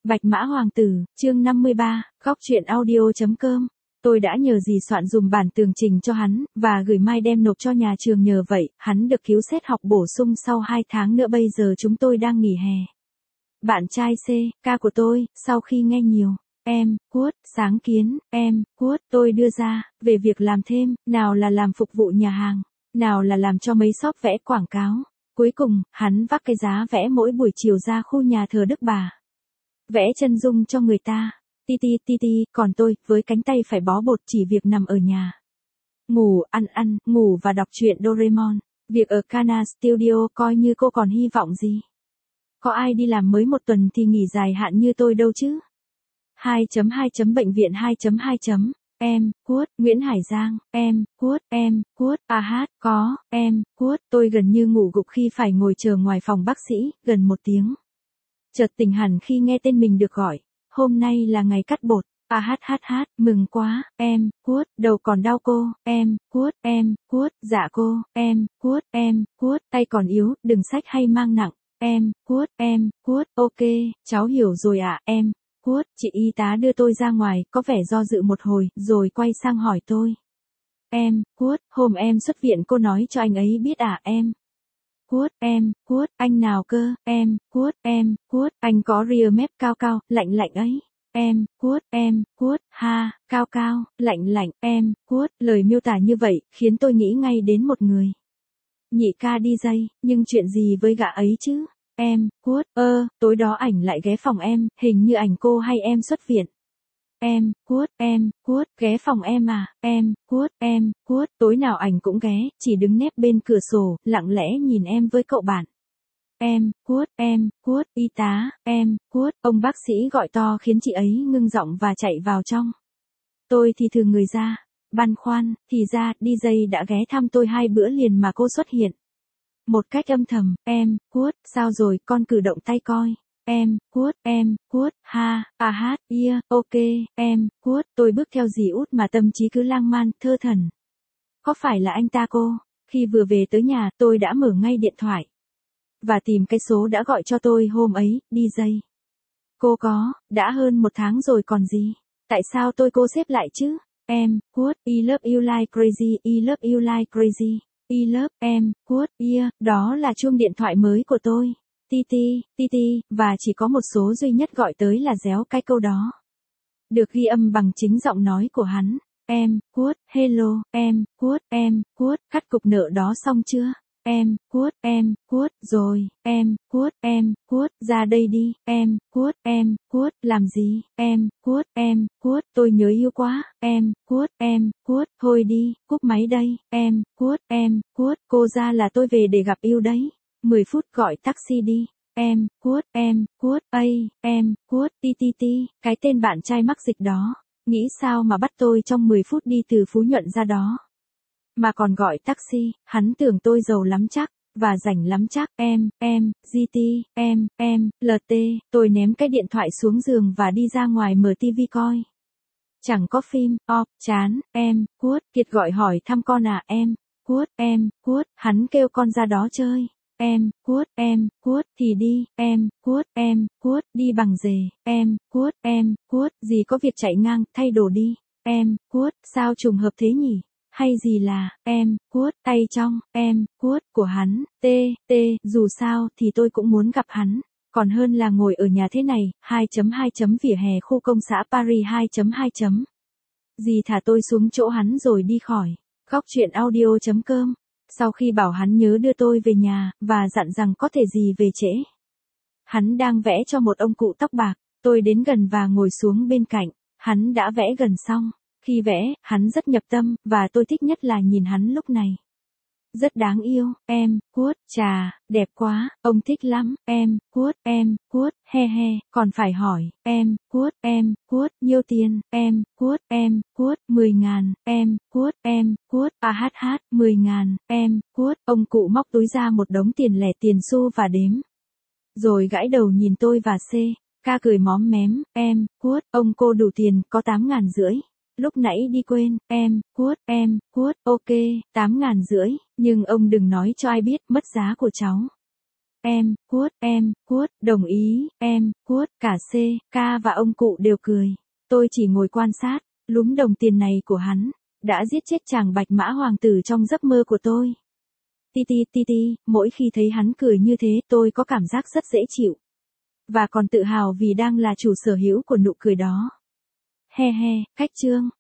Bạch Mã Hoàng tử, chương 53, góc truyện audio.com. Tôi đã nhờ dì soạn dùm bản tường trình cho hắn, và gửi mai đem nộp cho nhà trường nhờ vậy, hắn được cứu xét học bổ sung sau 2 tháng nữa bây giờ chúng tôi đang nghỉ hè. Bạn trai C, ca của tôi, sau khi nghe nhiều, sáng kiến, tôi đưa ra, về việc làm thêm, nào là làm phục vụ nhà hàng, nào là làm cho mấy shop vẽ quảng cáo. Cuối cùng, hắn vác cái giá vẽ mỗi buổi chiều ra khu nhà thờ Đức Bà. Vẽ chân dung cho người ta. Còn tôi, với cánh tay phải bó bột chỉ việc nằm ở nhà. Ngủ, ăn, ngủ và đọc truyện Doraemon. Việc ở Kana Studio coi như cô còn hy vọng gì. Có ai đi làm mới 1 tuần thì nghỉ dài hạn như tôi đâu chứ. 2.2. Bệnh viện 2.2. Nguyễn Hải Giang, tôi gần như ngủ gục khi phải ngồi chờ ngoài phòng bác sĩ, gần 1 tiếng. Chợt tỉnh hẳn khi nghe tên mình được gọi, hôm nay là ngày cắt bột, mừng quá, đầu còn đau cô, dạ cô, tay còn yếu, đừng xách hay mang nặng, ok, cháu hiểu rồi ạ, chị y tá đưa tôi ra ngoài, có vẻ do dự một hồi, rồi quay sang hỏi tôi. Hôm em xuất viện cô nói cho anh ấy biết à anh nào cơ, anh có rear mép cao cao, lạnh ấy. Cao cao, lạnh, lời miêu tả như vậy, khiến tôi nghĩ ngay đến một người. Nhị ca DJ, nhưng chuyện gì với gã ấy chứ? Tối đó ảnh lại ghé phòng em, hình như ảnh cô hay em xuất viện. Ghé phòng em à, tối nào ảnh cũng ghé, chỉ đứng nép bên cửa sổ, lặng lẽ nhìn em với cậu bạn. Y tá, ông bác sĩ gọi to khiến chị ấy ngưng giọng và chạy vào trong. Tôi thì thừ người ra, băn khoăn, thì ra, DJ đã ghé thăm tôi 2 bữa liền mà cô xuất hiện. Một cách âm thầm, sao rồi, con cử động tay coi. Ok, tôi bước theo dì út mà tâm trí cứ lang man, thơ thẩn. Có phải là anh ta cô? Khi vừa về tới nhà, tôi đã mở ngay điện thoại. Và tìm cái số đã gọi cho tôi hôm ấy, DJ. Cô có, đã hơn 1 tháng rồi còn gì. Tại sao cô xếp lại chứ? I love you like crazy, I love you like crazy. I love, đó là chuông điện thoại mới của tôi. Và chỉ có một số duy nhất gọi tới là réo cái câu đó. Được ghi âm bằng chính giọng nói của hắn. Hello, cắt cục nợ đó xong chưa? Rồi, ra đây đi, làm gì, tôi nhớ yêu quá, thôi đi, cúp máy đây, cô ra là tôi về để gặp yêu đấy, 10 phút gọi taxi đi, cái tên bạn trai mắc dịch đó, nghĩ sao mà bắt tôi trong 10 phút đi từ Phú Nhuận ra đó. Mà còn gọi taxi, hắn tưởng tôi giàu lắm chắc, và rảnh lắm chắc, LT, tôi ném cái điện thoại xuống giường và đi ra ngoài mở tivi coi. Chẳng có phim, chán, Kiệt gọi hỏi thăm con à hắn kêu con ra đó chơi. Thì đi, đi bằng dề, gì có việc chạy ngang, thay đồ đi, sao trùng hợp thế nhỉ? Hay gì là, tay trong, của hắn, dù sao thì tôi cũng muốn gặp hắn, còn hơn là ngồi ở nhà thế này, 2.2. Vỉa hè khu công xã Paris 2.2. Dì thả tôi xuống chỗ hắn rồi đi khỏi, góc truyện audio.com, sau khi bảo hắn nhớ đưa tôi về nhà, và dặn rằng có thể gì về trễ. Hắn đang vẽ cho một ông cụ tóc bạc, tôi đến gần và ngồi xuống bên cạnh, hắn đã vẽ gần xong. Khi vẽ, hắn rất nhập tâm, và tôi thích nhất là nhìn hắn lúc này. Rất đáng yêu, chà, đẹp quá, ông thích lắm, còn phải hỏi, nhiêu tiền, 10.000, 10.000, ông cụ móc túi ra một đống tiền lẻ tiền xu và đếm. Rồi gãi đầu nhìn tôi và ca cười móm mém, ông cô đủ tiền, có 8.500. Lúc nãy đi quên, ok, 8.500, nhưng ông đừng nói cho ai biết, mất giá của cháu. Quất, đồng ý, Quất, cả C, K và ông cụ đều cười. Tôi chỉ ngồi quan sát, lúm đồng tiền này của hắn, đã giết chết chàng bạch mã hoàng tử trong giấc mơ của tôi. Ti, mỗi khi thấy hắn cười như thế tôi có cảm giác rất dễ chịu. Và còn tự hào vì đang là chủ sở hữu của nụ cười đó. He, khách trương.